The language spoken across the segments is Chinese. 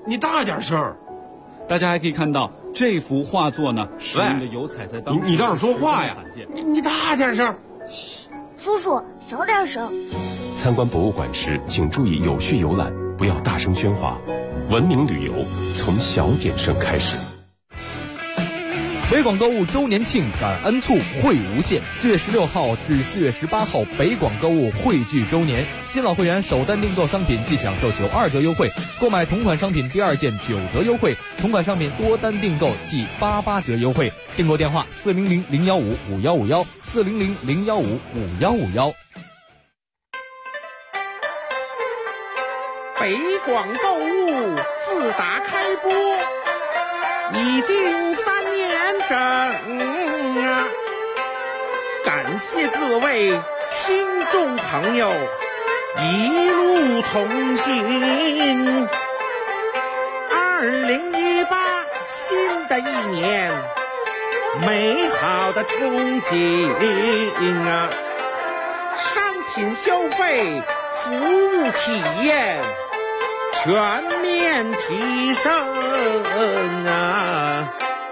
你大点声。 大家还可以看到这幅画作呢，使用的油彩在当时你倒是说话呀！你大点声。 嘘，叔叔小点声。 参观博物馆时，请注意有序游览，不要大声喧哗。文明旅游从小点声开始。 北广购物周年庆感恩促惠无限，4月16号至4月18号，北广购物汇聚周年，新老会员首单订购商品即享受92折优惠，购买同款商品第二件9折优惠，同款商品多单订购即88折优惠。订购电话400-015-5151，400-015-5151。 北广购物自打开播已经3年整啊！感谢各位听众朋友一路同行。2018新的一年，美好的憧憬啊！商品消费，服务体验全面提升啊！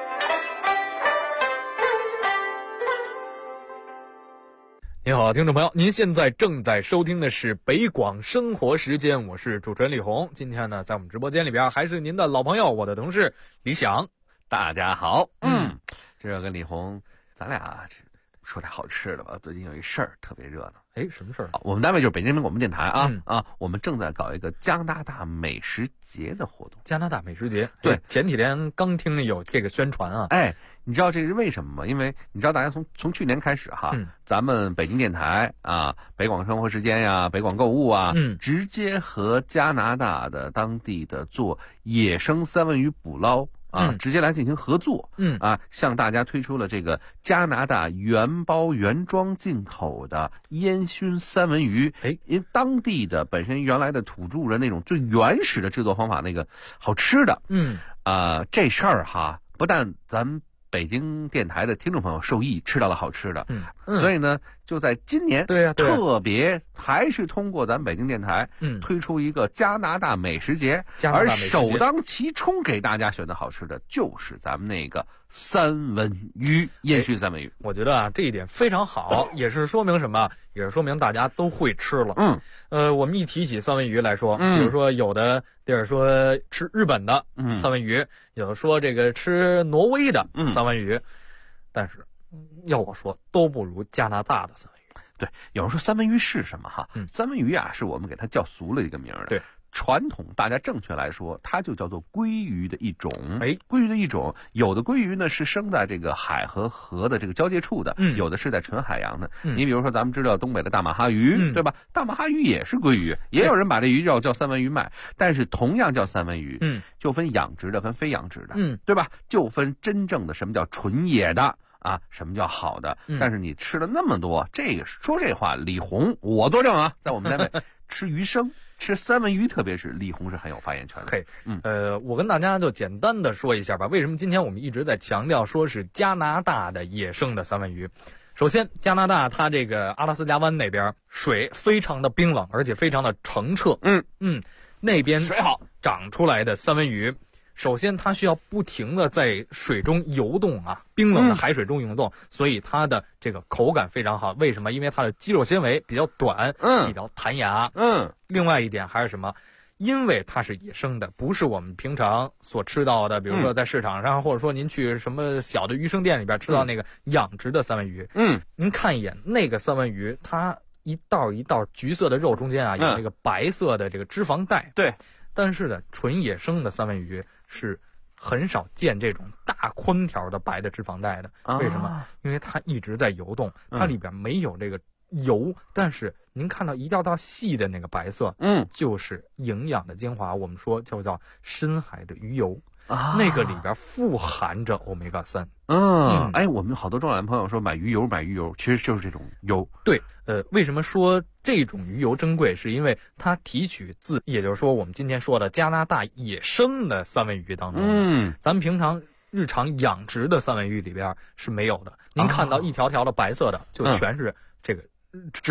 您好，听众朋友，您现在正在收听的是北广生活时间，我是主持人李红。今天呢，在我们直播间里边还是您的老朋友，我的同事李想。 大家好，这跟李红，咱俩说点好吃的吧。最近有一事儿特别热闹。 什么事儿？ 我们单位就是北京人民广播电台啊，我们正在搞一个加拿大美食节的活动。 加拿大美食节， 对， 前几天刚听有这个宣传啊。 你知道这是为什么吗？因为你知道大家从去年开始哈，咱们北京电台啊、北广生活时间呀、北广购物啊，直接和加拿大的当地的做野生三文鱼捕捞直接来进行合作，向大家推出了这个加拿大原包原装进口的烟熏三文鱼。因为当地的本身原来的土著人那种最原始的制作方法，那个好吃的，这事儿哈，不但咱们北京电台的听众朋友受益，吃到了好吃的，所以呢，就在今年，特别还是通过咱们北京电台，推出一个加拿大美食节，而首当其冲给大家选择好吃的，就是咱们那个三文鱼，烟熏三文鱼。 我觉得啊，这一点非常好，也是说明什么？也是说明大家都会吃了。我们一提起三文鱼来说，比如说有的地儿说吃日本的三文鱼，有的说这个吃挪威的三文鱼，但是要我说都不如加拿大的三文鱼。 对，有人说三文鱼是什么哈？三文鱼啊，是我们给它叫俗了一个名儿的。 对。 传统大家正确来说，它就叫做鲑鱼的一种。鲑鱼的一种，有的鲑鱼呢是生在这个海和河的这个交界处的，有的是在纯海洋的。你比如说咱们知道东北的大马哈鱼，对吧？大马哈鱼也是鲑鱼，也有人把这鱼叫三文鱼卖，但是同样叫三文鱼，就分养殖的跟非养殖的，对吧？就分真正的什么叫纯野的啊，什么叫好的。但是你吃了那么多，这个说这话，李红我作证啊，在我们单位吃鱼生。吃三文鱼，特别是李红是很有发言权的。 我跟大家就简单的说一下吧，为什么今天我们一直在强调说是加拿大的野生的三文鱼。首先，加拿大它这个阿拉斯加湾那边水非常的冰冷，而且非常的澄澈。那边水好长出来的三文鱼，首先它需要不停的在水中游动啊，冰冷的海水中游动，所以它的这个口感非常好。为什么？因为它的肌肉纤维比较短，比较弹牙。另外一点还是什么？因为它是野生的，不是我们平常所吃到的，比如说在市场上，或者说您去什么小的鱼生店里边吃到那个养殖的三文鱼。您看一眼那个三文鱼，它一道一道橘色的肉中间啊，有那个白色的这个脂肪带。 对， 但是呢，纯野生的三文鱼是很少见这种大宽条的白的脂肪带的。为什么？因为它一直在游动，它里边没有这个油，但是您看到一道道细的那个白色，就是营养的精华，我们说叫深海的鱼油。那个里边富含着欧米伽3。 我们好多中老年朋友说买鱼油，其实就是这种油。 对，为什么说这种鱼油珍贵？是因为它提取自，也就是说我们今天说的加拿大野生的三文鱼当中。咱们平常日常养殖的三文鱼里边是没有的。您看到一条条的白色的，就全是这个脂肪。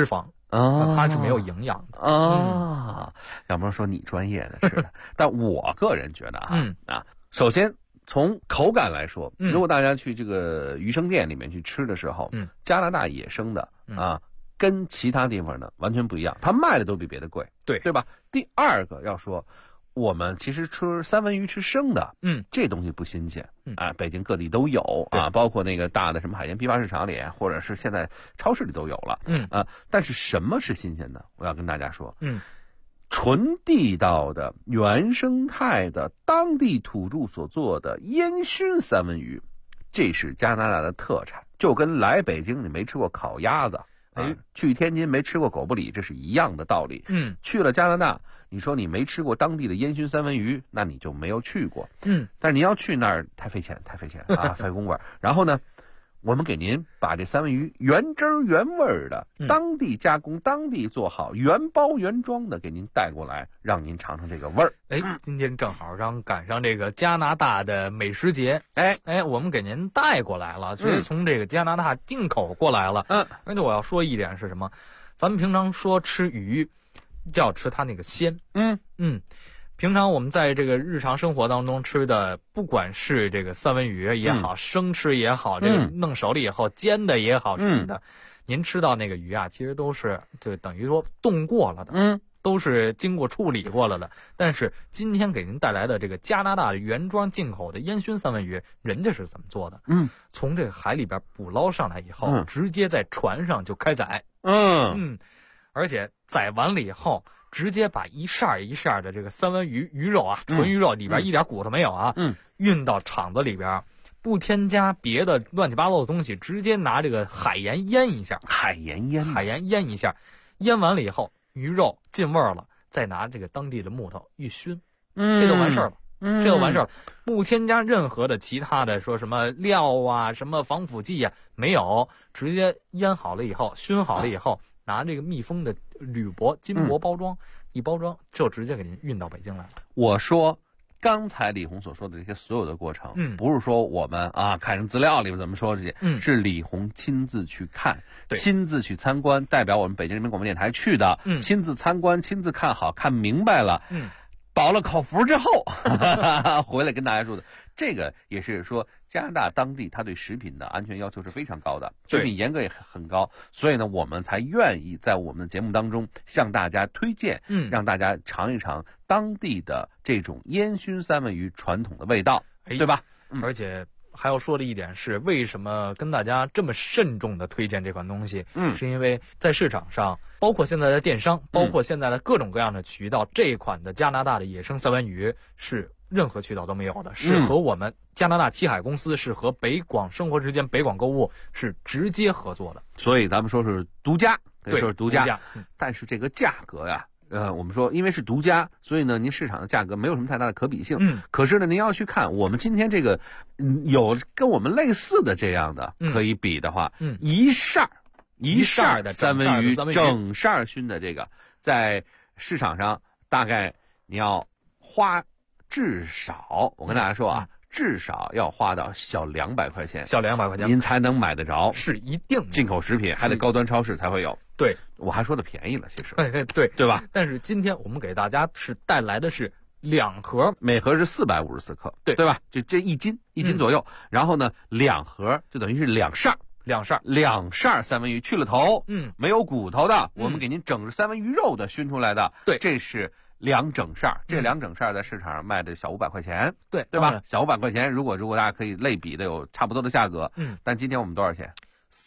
它是没有营养的要不然说你专业的吃的，但我个人觉得首先从口感来说，如果大家去这个鱼生店里面去吃的时候，加拿大野生的跟其他地方呢完全不一样，它卖的都比别的贵，对吧？第二个要说，我们其实吃三文鱼吃生的，这东西不新鲜，北京各地都有包括那个大的什么海鲜批发市场里，或者是现在超市里都有了，但是什么是新鲜的？我要跟大家说，纯地道的、原生态的、当地土著所做的烟熏三文鱼，这是加拿大的特产，就跟来北京你没吃过烤鸭子，去天津没吃过狗不理，这是一样的道理。去了加拿大，你说你没吃过当地的烟熏三文鱼，那你就没有去过。但是你要去那儿太费钱费公馆。然后呢，我们给您把这三文鱼原汁原味的、当地加工、当地做好、原包原装的给您带过来，让您尝尝这个味儿。 今天正好赶上这个加拿大的美食节，我们给您带过来了，直接从这个加拿大进口过来了。而且我要说一点是什么？咱们平常说吃鱼，就要吃它那个鲜。平常我们在这个日常生活当中吃的，不管是这个三文鱼也好，生吃也好，这个弄熟了以后煎的也好什么的，您吃到那个鱼啊，其实都是就等于说冻过了的，都是经过处理过了的。但是今天给您带来的这个加拿大原装进口的烟熏三文鱼，人家是怎么做的？从这个海里边捕捞上来以后，直接在船上就开宰，而且宰完了以后，直接把一扇一扇的这个三文鱼鱼肉纯鱼肉里边一点骨头没有运到厂子里边，不添加别的乱七八糟的东西，直接拿这个海盐腌一下，海盐腌一下，腌完了以后，鱼肉进味儿了，再拿这个当地的木头一熏，这就完事儿了。不添加任何的其他的说什么料什么防腐剂没有，直接腌好了以后，熏好了以后，拿这个密封的铝箔、金箔包装，一包装就直接给您运到北京来了。 我说刚才李红所说的这些所有的过程，不是说我们看人资料里面怎么说这些，是李红亲自去看，亲自去参观，代表我们北京人民广播电台去的，亲自参观，亲自看好看明白了，饱了口福之后回来跟大家说的，这个也是说加拿大当地它对食品的安全要求是非常高的，食品严格也很高，所以呢我们才愿意在我们的节目当中向大家推荐，让大家尝一尝当地的这种烟熏三文鱼传统的味道，对吧？ 而且还要说的一点是，为什么跟大家这么慎重的推荐这款东西？是因为在市场上，包括现在的电商，包括现在的各种各样的渠道，这一款的加拿大的野生三文鱼是任何渠道都没有的，是和我们加拿大七海公司，是和北广生活时间、北广购物是直接合作的， 所以咱们说是独家，说是独家，但是这个价格呀。我们说因为是独家，所以呢您市场的价格没有什么太大的可比性，可是呢您要去看我们今天这个有跟我们类似的这样的可以比的话，一扇的三文鱼整扇熏的这个在市场上大概你要花至少，我跟大家说至少要花到小200块钱，您才能买得着， 是一定进口食品还得高端超市才会有。 对， 我还说的便宜了，其实对吧？但是今天我们给大家是带来的是2盒， 每盒是454克，对吧？就这1斤左右，然后呢2盒就等于是2扇三文鱼，去了头，没有骨头的，我们给您整三文鱼肉的熏出来的，这是2整扇，这2整扇在市场上卖的小500块钱，对吧？小500块钱，如果大家可以类比的有差不多的价格，但今天我们多少钱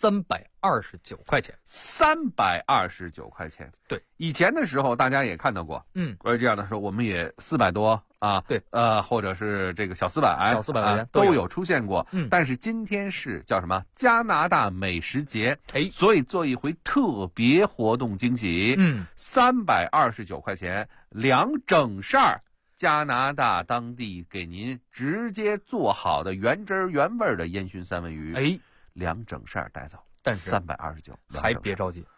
？329块钱 ，329块钱。对，以前的时候大家也看到过，关于这样的时候，我们也400多对， 或者是这个小400 块钱都有出现过。但是今天是叫什么？加拿大美食节，所以做一回特别活动惊喜。329块钱2整扇，加拿大当地给您直接做好的原汁原味的烟熏三文鱼。2整扇带走， 但是 329， 还别着急，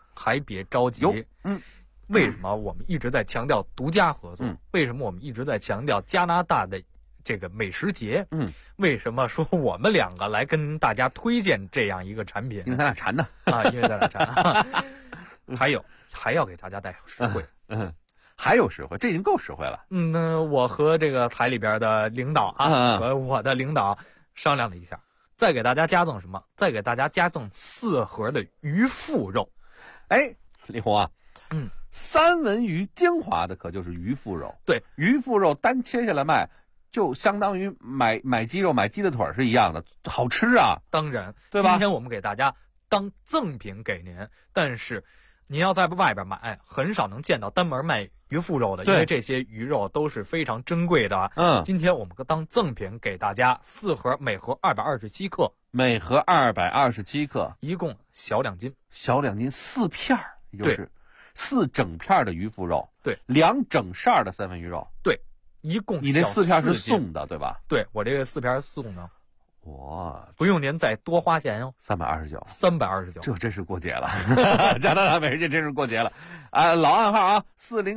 为什么我们一直在强调独家合作？为什么我们一直在强调加拿大的这个美食节？为什么说我们2个来跟大家推荐这样一个产品？ 因为咱俩馋呢因为咱俩馋。还有还要给大家带实惠。 还有实惠，这已经够实惠了。 那我和这个台里边的领导和我的领导商量了一下，再给大家加赠什么？再给大家加赠4盒的鱼腹肉。 哎，李红啊，三文鱼精华的可就是鱼腹肉。 对， 鱼腹肉单切下来卖，就相当于买鸡肉买鸡的腿是一样的，好吃啊。 当然， 对吧？ 今天我们给大家当赠品给您，但是您要在外边买，很少能见到单门卖鱼腹肉的，因为这些鱼肉都是非常珍贵的。今天我们当赠品给大家4盒，每盒227克， 每盒227克， 一共小2斤， 小2斤4片，也就是4整片的鱼腹肉， 对 ，2整扇的三文鱼肉， 对，一共你那4片是送的，对吧？ 对，我这个4片是送的。 哇， 不用您再多花钱哟 ，329，这真是过节了，加拿大美食节真是过节了啊！老暗号啊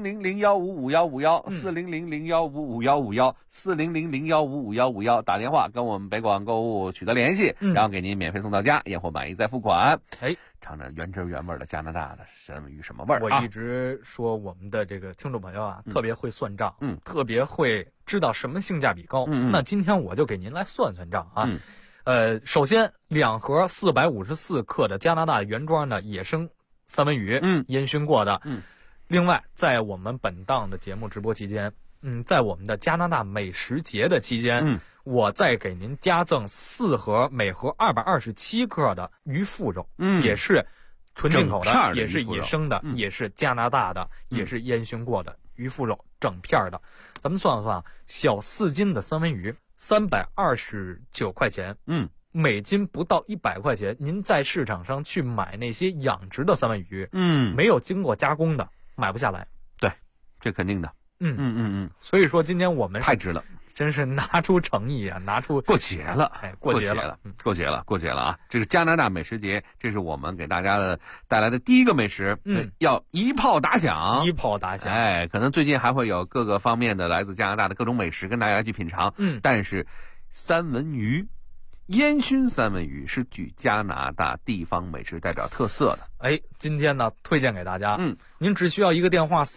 ，4000155155151，40001555151，400015551，打电话跟我们北广购物取得联系，然后给您免费送到家，验货满意再付款。尝尝原汁原味的加拿大的三文鱼什么味儿？ 我一直说我们的这个听众朋友啊，特别会算账，特别会知道什么性价比高。那今天我就给您来算算账啊。首先2盒454克的加拿大原装的野生三文鱼，烟熏过的。另外，在我们本档的节目直播期间，在我们的加拿大美食节的期间，我再给您加赠4盒，每盒227克的鱼腹肉，也是纯进口的，也是野生的，也是加拿大的，也是烟熏过的鱼腹肉，整片的。咱们算算，小4斤的三文鱼329块钱，每斤不到100块钱。您在市场上去买那些养殖的三文鱼，没有经过加工的，买不下来。 对，这肯定的。 所以说今天我们太值了， 真是拿出诚意啊，拿出过节了， 过节了啊！这是加拿大美食节，这是我们给大家带来的第一个美食，要一炮打响，可能最近还会有各个方面的来自加拿大的各种美食跟大家去品尝，但是三文鱼。烟熏三文鱼是具加拿大地方美食代表特色的。 今天呢推荐给大家，您只需要一个电话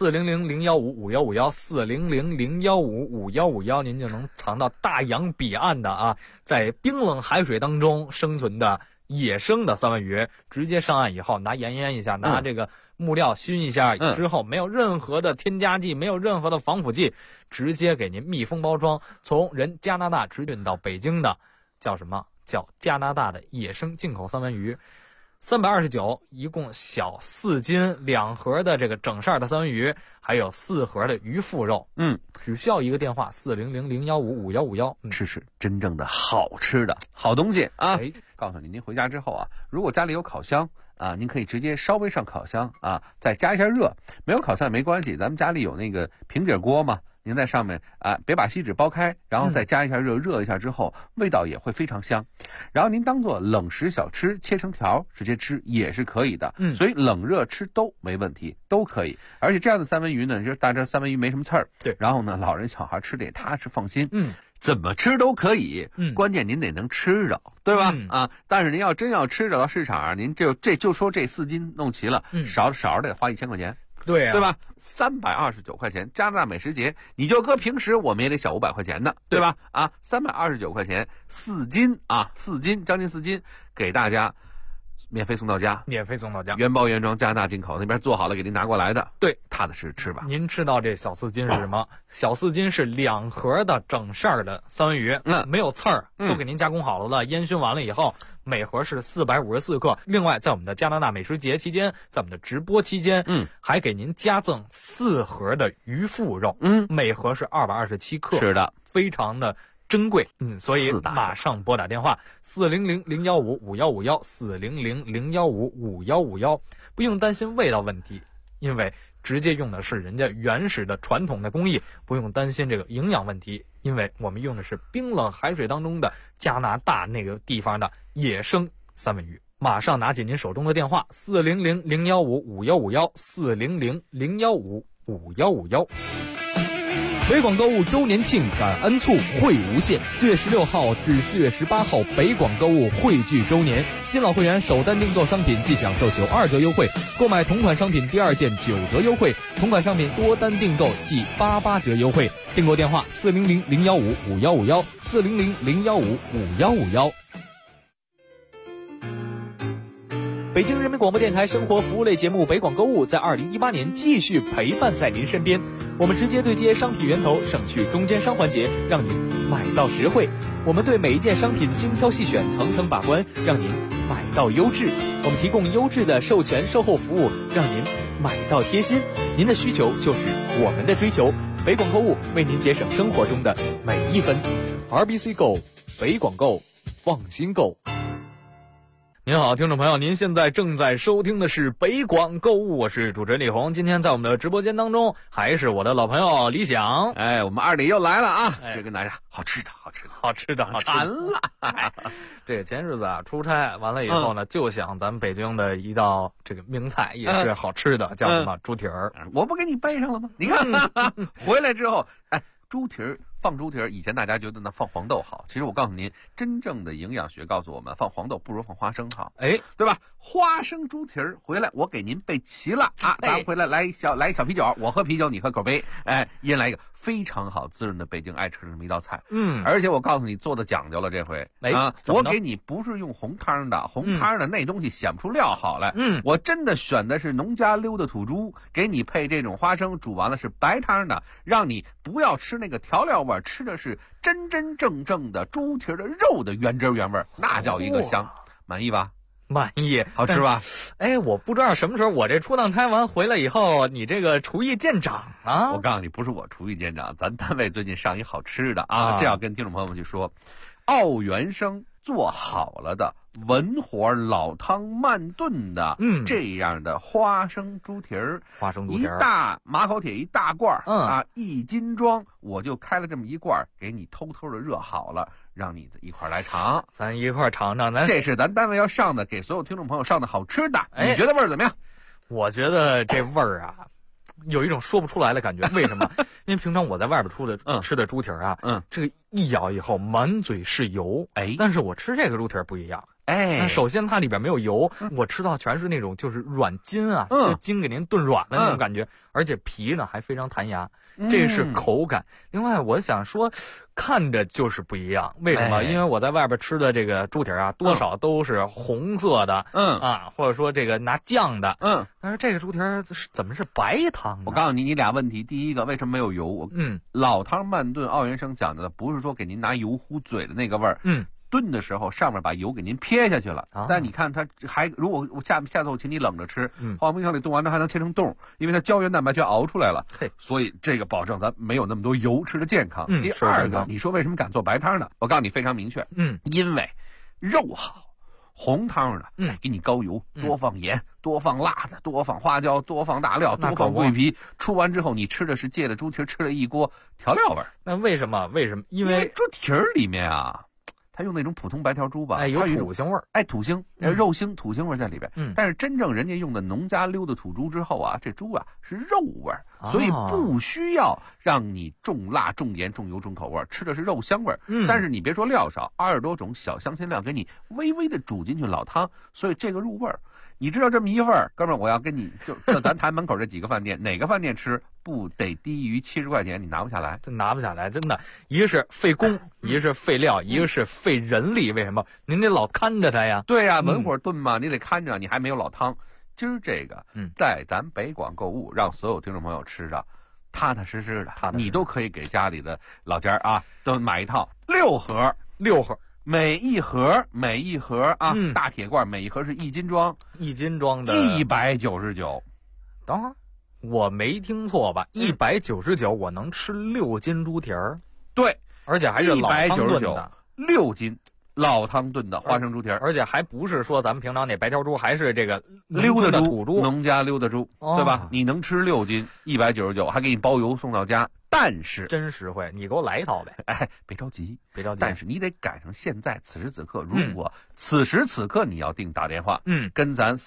400-015-5151，400-015-5151，您就能尝到大洋彼岸的啊，在冰冷海水当中生存的野生的三文鱼，直接上岸以后拿盐腌一下，拿这个木料熏一下之后，没有任何的添加剂，没有任何的防腐剂，直接给您密封包装，从加拿大直运到北京的。叫什么？叫加拿大的野生进口三文鱼，329，一共小4斤，2盒的这个整扇的三文鱼，还有4盒的鱼腹肉。只需要一个电话400-015-5151， 吃真正的好吃的好东西啊！告诉您回家之后啊，如果家里有烤箱啊，您可以直接稍微上烤箱啊，再加一下热。没有烤箱也没关系，咱们家里有那个平底锅嘛。您在上面啊，别把锡纸剥开，然后再加一下热，热一下之后，味道也会非常香。然后您当做冷食小吃，切成条直接吃也是可以的。所以冷热吃都没问题，都可以。而且这样的三文鱼呢，就是大家三文鱼没什么刺儿， 对。 然后呢，老人小孩吃的也踏实放心。怎么吃都可以，关键您得能吃着，对吧？但是您要真要吃着到市场上，您就说这4斤弄齐了，少得花1000块钱。 对吧？329块钱，加拿大美食节，你就搁平时我们也得小500块钱呢，对吧？329块钱，4斤啊，4斤，将近4斤，给大家免费送到家，原包原装，加拿大进口，那边做好了给您拿过来的。 对， 踏踏实吃吧。 您知道这小4斤是什么？小4斤是2盒的整扇的三文鱼，没有刺儿，都给您加工好了的，烟熏完了以后。每盒是454克。另外，在我们的加拿大美食节期间，在我们的直播期间，还给您加赠4盒的鱼腹肉，每盒是227克， 是的， 非常的珍贵，所以马上拨打电话400-015-5151，400-015-5151，不用担心味道问题，因为直接用的是人家原始的传统的工艺，不用担心这个营养问题，因为我们用的是冰冷海水当中的加拿大那个地方的野生三文鱼。马上拿起您手中的电话，400-015-5151，400-015-5151。 北广购物周年庆感恩促惠无限，4月16号至4月18号，北广购物汇聚周年，新老会员首单订购商品即享受92折优惠，购买同款商品第2件9折优惠，同款商品多单订购即88折优惠。订购电话400-015-5151，400-015-5151。北京人民广播电台生活服务类节目《北广购物》在2018年继续陪伴在您身边。我们直接对接商品源头，省去中间商环节，让您买到实惠。我们对每一件商品精挑细选，层层把关，让您买到优质。我们提供优质的授权售后服务，让您买到贴心。您的需求就是我们的追求。北广购物为您节省生活中的每一分。RBC Go， 北广购，放心购。您好，听众朋友，您现在正在收听的是北广购物，我是主持人李红。今天在我们的直播间当中，还是我的老朋友李想。 我们二弟又来了啊！这跟大家好吃的，馋了。 这个前日子啊，出差完了以后呢，就想咱们北京的一道这个名菜，也是好吃的，叫什么猪蹄儿。 我不给你背上了吗？你看回来之后，猪蹄儿。放猪蹄儿，以前大家觉得呢放黄豆好，其实我告诉您，真正的营养学告诉我们，放黄豆不如放花生好，对吧？花生猪蹄儿回来，我给您备齐了啊！咱回来来一小啤酒，我喝啤酒，你喝口杯，一人来一个非常好滋润的北京爱吃的这么一道菜。而且我告诉你，做的讲究了，这回我给你不是用红汤的，红汤的那东西显不出料好来。我真的选的是农家溜的土猪，给你配这种花生，煮完了是白汤的，让你不要吃那个调料味。吃的是真真正正的猪蹄的肉的原汁原味，那叫一个香。满意吧？ 满意， 好吃吧？ 我不知道什么时候我这出趟差完回来以后，你这个厨艺见长啊！ 我告诉你，不是我厨艺见长，咱单位最近上一好吃的啊，这要跟听众朋友们去说，奥元生做好了的文火老汤慢炖的，这样的花生猪蹄儿，一大马口铁一大罐，1斤装，我就开了这么一罐，给你偷偷的热好了，让你一块来尝， 咱一块尝尝。 这是咱单位要上的，给所有听众朋友上的好吃的，你觉得味儿怎么样？ 我觉得这味儿啊，有一种说不出来的感觉。为什么？因为平常我在外边吃的猪蹄儿啊，这个一咬以后满嘴是油，但是我吃这个猪蹄儿不一样。首先它里边没有油，我吃到全是那种就是软筋啊，就筋给您炖软了那种感觉，而且皮呢还非常弹牙，这是口感。另外我想说，看着就是不一样，为什么？因为我在外边吃的这个猪蹄儿啊，多少都是红色的，或者说这个拿酱的，但是这个猪蹄儿怎么是白汤呢？ 我告诉你，你俩问题，第一个为什么没有油？老汤慢炖，奥元生讲究的不是说给您拿油糊嘴的那个味儿，炖的时候上面把油给您撇下去了，但你看它还，如果我下次我请你冷着吃，放冰箱里冻完了还能切成冻，因为它胶原蛋白全熬出来了，所以这个保证咱没有那么多油，吃的健康。第二个，你说为什么敢做白汤呢？我告诉你非常明确，因为肉好。红汤的，给你高油，多放盐，多放辣子，多放花椒，多放大料，多放桂皮。出完之后，你吃的是借着猪蹄吃了一锅调料味儿。 那为什么？因为猪蹄里面啊，它用那种普通白条猪吧， 有土腥味儿， 土腥，肉腥、土腥味儿在里边。但是真正人家用的农家溜的土猪之后啊，这猪啊是肉味儿，所以不需要让你重辣、重盐、重油、重口味儿，吃的是肉香味儿。但是你别说料少，20多种小香辛料给你微微的煮进去老汤，所以这个入味儿。你知道这么一份儿，哥们儿，我要跟你就咱台门口这几个饭店，哪个饭店吃不得低于70块钱？你拿不下来， 拿不下来，真的。一个是费工，一个是费料，一个是费人力。为什么？您得老看着它呀。 对呀，文火炖嘛，你得看着，你还没有老汤。今儿这个，在咱北广购物，让所有听众朋友吃着踏踏实实的，你都可以给家里的老家啊，都买一套6盒。每一盒啊，大铁罐，每一盒是1斤装 ，1斤装的 199。 等会儿，我没听错吧？199，我能吃6斤猪蹄儿？ 对， 而且还是老汤炖的 ，6斤老汤炖的花生猪蹄儿， 而且还不是说咱们平常那白条猪，还是这个溜的土猪， 农家溜的猪，对吧？你能吃6斤，199，还给你包邮送到家。但是真实惠，你给我来一套呗！ 别着急。但是你得赶上现在此时此刻，如果此时此刻你要订，打电话，跟咱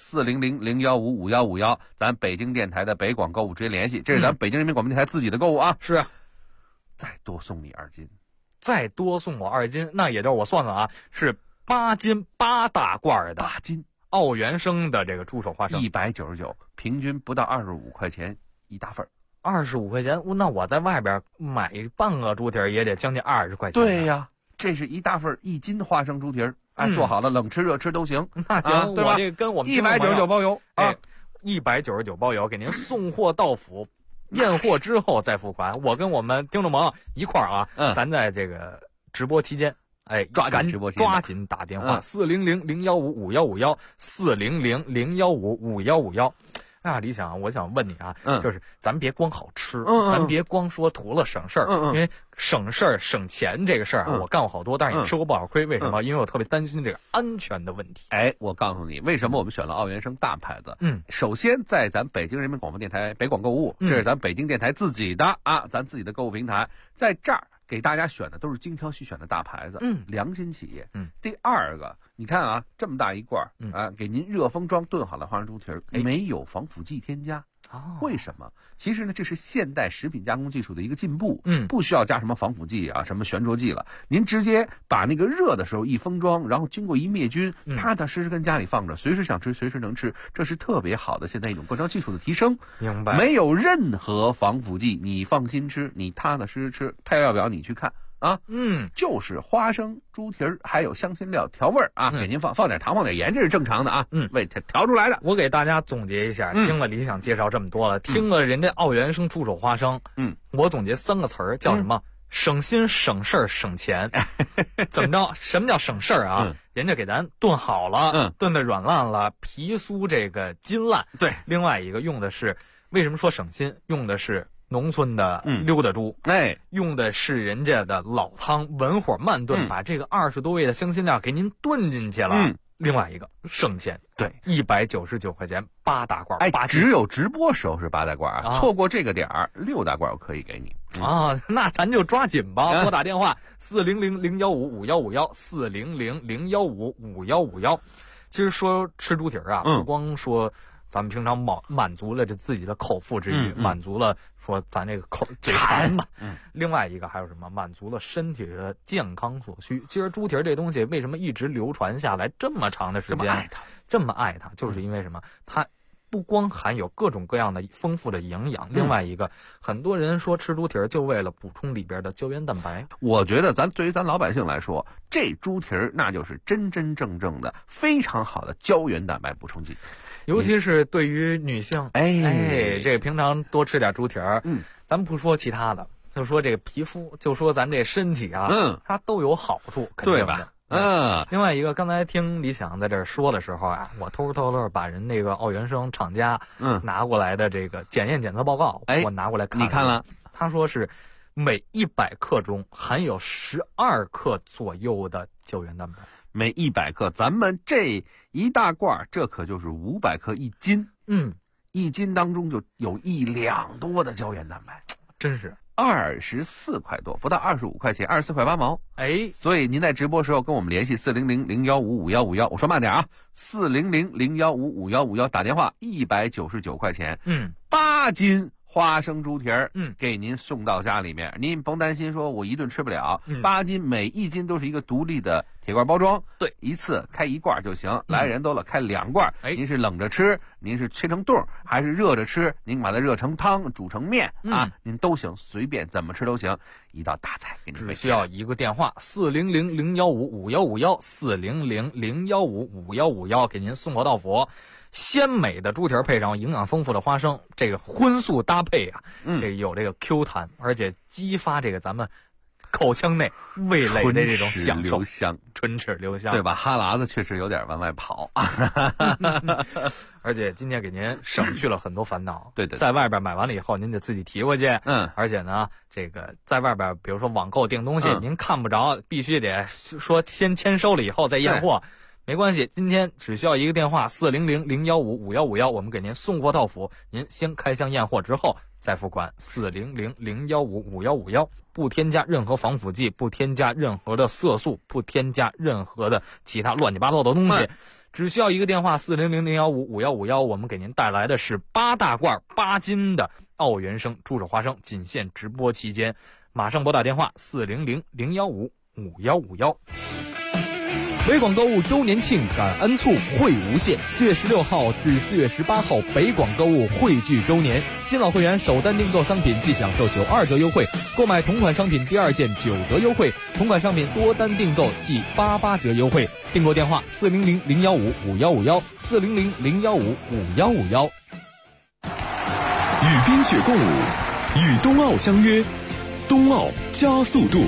400-015-5151，咱北京电台的北广购物直接联系，这是咱北京人民广播电台自己的购物啊。 是。 再多送你2斤， 再多送我2斤，那也就是我算算啊，是8斤8大罐的 8斤奥原生的这个猪手花生 ，199，平均不到25块钱一大份 ，25块钱，那我在外边买半个猪蹄儿也得将近20块钱。 对呀，这是一大份1斤花生猪蹄儿，做好了冷吃热吃都行。 那行， 对吧？ 我这跟我们 199包邮啊 ，199包邮，给您送货到府。验货之后再付款，我跟我们听众朋友一块儿啊，咱在这个直播期间， 抓紧打电话400-015-5151，400-015-5151。李想，我想问你啊，就是咱别光好吃，咱别光说图了省事儿，因为省事儿省钱这个事儿啊，我干过好多，但是也吃过不少亏。为什么？因为我特别担心这个安全的问题。 我告诉你，为什么我们选了奥原生大牌子？首先在咱北京人民广播电台北广购物，这是咱北京电台自己的咱自己的购物平台，在这儿给大家选的都是精挑细选的大牌子，良心企业。第二个，你看啊，这么大一罐给您热封装炖好了花生猪蹄儿，没有防腐剂添加。为什么？其实呢，这是现代食品加工技术的一个进步，不需要加什么防腐剂什么悬浊剂了。您直接把那个热的时候一封装，然后经过一灭菌，踏踏实实跟家里放着，随时想吃随时能吃，这是特别好的现在一种灌装技术的提升。 明白？没有任何防腐剂，你放心吃，你踏踏实实吃。配料表你去看。就是花生、猪蹄儿还有香辛料调味儿给您放点糖放点盐，这是正常的为调出来的。 我给大家总结一下，听了李想介绍这么多了，听了人家奥原生猪手花生，我总结3个词儿，叫什么？省心、省事儿、省钱。怎么着？什么叫省事儿啊？人家给咱炖好了，炖的软烂了，皮酥这个筋烂。 对， 另外一个用的是，为什么说省心？用的是农村的溜达猪，用的是人家的老汤，文火慢炖，把这个20多味的香辛料给您炖进去了。另外一个省钱， 对 ，199块钱8大罐，8斤。 只有直播时候是8大罐错过这个点儿，6大罐我可以给你那咱就抓紧吧，拨打电话400-015-5151，400-015-5151。其实说吃猪蹄儿不光说咱们平常满足了这自己的口腹之欲，满足了说咱这个嘴馋嘛。另外一个还有什么？满足了身体的健康所需。其实猪蹄儿这东西为什么一直流传下来这么长的时间，这么爱它，就是因为什么？它不光含有各种各样的丰富的营养，另外一个，很多人说吃猪蹄儿就为了补充里边的胶原蛋白。 我觉得对于咱老百姓来说，这猪蹄儿那就是真真正正的非常好的胶原蛋白补充剂。 尤其是对于女性，这个平常多吃点猪蹄儿，咱不说其他的，就说这个皮肤，就说咱这身体它都有好处，肯定的。另外一个，刚才听李想在这说的时候我偷偷把人那个奥原生厂家拿过来的这个检验检测报告，我拿过来看， 你看了？ 他说是每100克中含有12克左右的胶原蛋白。 每100克，咱们这一大罐，这可就是500克1斤。1斤当中就有1两多的胶原蛋白， 真是 24块多，不到25块钱，24块8毛。所以您在直播时候跟我们联系400-015-5151，我说慢点400-015-5151，打电话199块钱，8斤花生猪蹄儿，给您送到家里面，您甭担心说我一顿吃不了，8斤，每1斤都是一个独立的铁罐包装， 对， 一次开1罐就行，来人多了开2罐，您是冷着吃，您是切成冻，还是热着吃，您把它热成汤，煮成面您都行，随便怎么吃都行，一道大菜给您。 只需要一个电话400-015-5151，400-015-5151，给您送货到府。鲜美的猪蹄儿配上营养丰富的花生，这个荤素搭配这有这个 Q 弹，而且激发这个咱们口腔内味蕾的这种享受，唇齿留香， 对吧？哈喇子确实有点往外跑而且今天给您省去了很多烦恼。 对， 在外边买完了以后，您得自己提回去。而且呢，这个在外边，比如说网购订东西，您看不着，必须得说先签收了以后再验货。没关系，今天只需要一个电话400-015-5151，我们给您送货到府。您先开箱验货之后再付款。400-015-5151，不添加任何防腐剂，不添加任何的色素，不添加任何的其他乱七八糟的东西。只需要一个电话400-015-5151，我们给您带来的是8大罐8斤的奥原生猪手花生，仅限直播期间。 马上拨打电话400-015-5151。北广购物周年庆感恩促惠无限，4月16号至4月18号，北广购物汇聚周年。新老会员首单订购商品即享受92折优惠，购买同款商品第2件9折优惠，同款商品多单订购即88折优惠。订购电话400-015-5151 400-015-5151。 与冰雪共舞，与冬奥相约，冬奥加速度。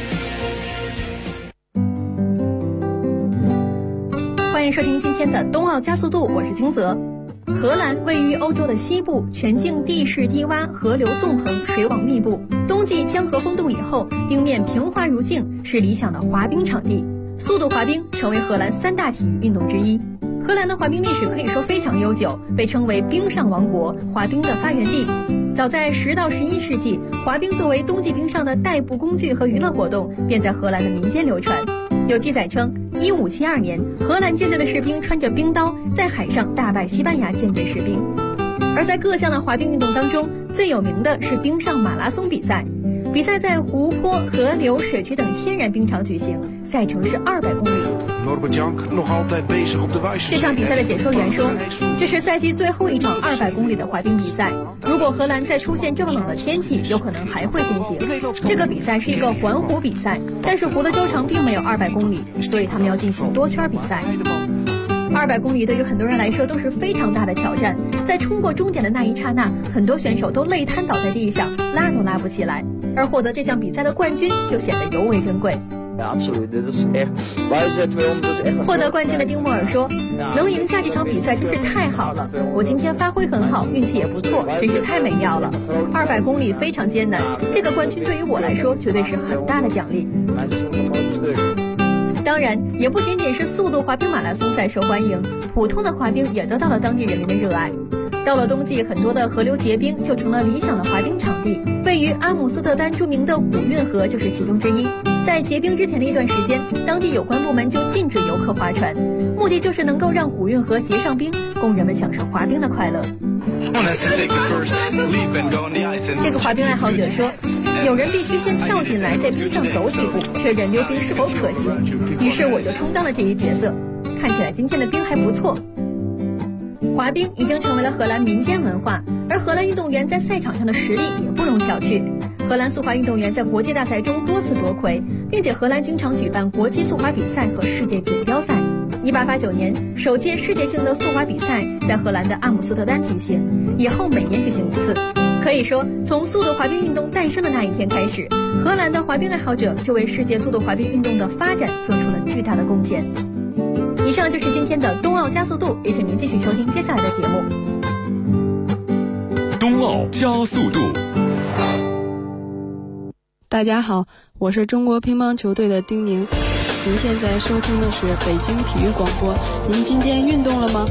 欢迎收听今天的冬奥加速度，我是金泽。荷兰位于欧洲的西部，全境地势低洼，河流纵横，水网密布。冬季江河封冻以后，冰面平滑如镜，是理想的滑冰场地。速度滑冰成为荷兰3大体育运动之一。荷兰的滑冰历史可以说非常悠久，被称为冰上王国，滑冰的发源地。早在10到11世纪，滑冰作为冬季冰上的代步工具和娱乐活动，便在荷兰的民间流传。有记载称，1572年，荷兰舰队的士兵穿着冰刀在海上大败西班牙舰队士兵。而在各项的滑冰运动当中，最有名的是冰上马拉松比赛。比赛在湖泊、河流、水渠等天然冰场举行，赛程是200公里。这场比赛的解说员说，这是赛季最后一场200公里的滑冰比赛。如果荷兰再出现这么冷的天气，有可能还会进行。这个比赛是一个环湖比赛，但是湖的周长并没有200公里，所以他们要进行多圈比赛。200公里对于很多人来说都是非常大的挑战，在冲过终点的那一刹那，很多选手都累瘫倒在地上，拉都拉不起来，而获得这项比赛的冠军就显得尤为珍贵。获得冠军的丁莫尔说，能赢下这场比赛真是太好了，我今天发挥很好，运气也不错，真是太美妙了。200公里非常艰难，这个冠军对于我来说绝对是很大的奖励。当然，也不仅仅是速度滑冰马拉松赛受欢迎，普通的滑冰也得到了当地人民的热爱。到了冬季，很多的河流结冰就成了理想的滑冰场地。位于阿姆斯特丹著名的古运河就是其中之一。在结冰之前的一段时间，当地有关部门就禁止游客划船，目的就是能够让古运河结上冰，供人们享受滑冰的快乐。这个滑冰爱好者说，有人必须先跳进来，在冰上走几步，确认溜冰是否可行。于是我就充当了这一角色。看起来今天的冰还不错。滑冰已经成为了荷兰民间文化，而荷兰运动员在赛场上的实力也不容小觑。荷兰速滑运动员在国际大赛中多次夺魁，并且荷兰经常举办国际速滑比赛和世界锦标赛。1889年，首届世界性的速滑比赛在荷兰的阿姆斯特丹举行，以后每年举行1次。可以说，从速度滑冰运动诞生的那一天开始，荷兰的滑冰爱好者就为世界速度滑冰运动的发展做出了巨大的贡献。以上就是今天的冬奥加速度，也请您继续收听接下来的节目。 冬奥加速度。 大家好，我是中国乒乓球队的丁宁。您现在收听的是北京体育广播。您今天运动了吗？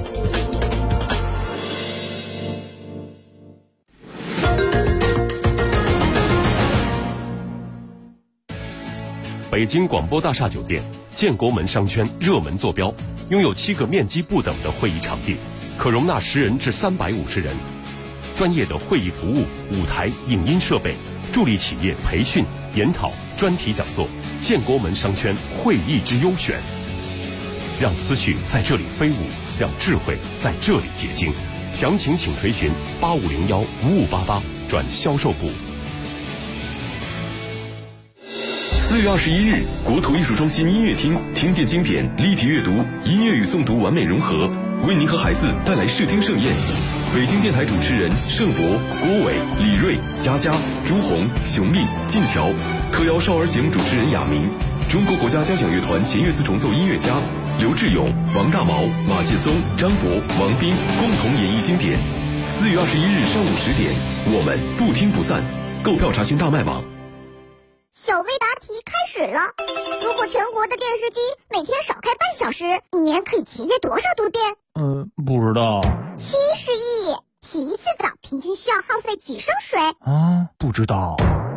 北京广播大厦酒店建国门商圈热门坐标，拥有7个面积不等的会议场地，可容纳10人至350人。专业的会议服务、舞台、影音设备，助力企业培训、研讨、专题讲座。建国门商圈会议之优选，让思绪在这里飞舞，让智慧在这里结晶。详情请垂询8501-5588转销售部。4月21日，国土艺术中心音乐厅听见经典，立体阅读，音乐与诵读完美融合，为您和孩子带来视听盛宴。北京电台主持人盛博、郭伟、李锐、佳佳、朱红、熊丽、晋桥，特邀少儿节目主持人亚明，中国国家交响乐团弦乐四重奏音乐家刘志勇、王大毛、马介松、张博、王斌共同演绎经典。4月21日上午10点，我们不听不散。购票查询大麦网。 小微答题开始了。如果全国的电视机每天少开半小时，一年可以节约多少度电？ 不知道。 70亿。洗一次澡平均需要耗费几升水？ 不知道。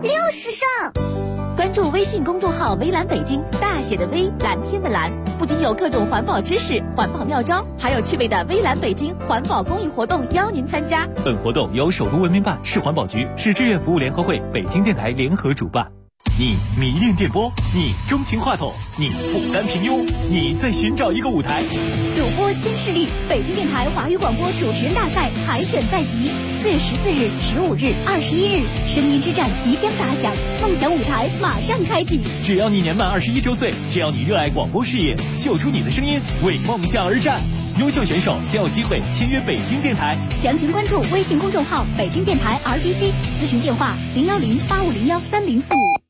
60胜。 关注微信公众号“微蓝北京”，大写的微，蓝天的蓝，不仅有各种环保知识、环保妙招，还有趣味的微蓝北京环保公益活动邀您参加。 本活动由首都文明办、市环保局、市志愿服务联合会、北京电台联合主办。你迷恋电波，你钟情话筒，你不甘平庸，你在寻找一个舞台。 主播新势力，北京电台华语广播主持人大赛海选在即，4月14日、15日、21日，声音之战即将打响，梦想舞台马上开启。 只要你年满21周岁，只要你热爱广播事业，秀出你的声音，为梦想而战。优秀选手将有机会签约北京电台。 详情关注微信公众号“北京电台 RBC”， 咨询电话010-8501-3045。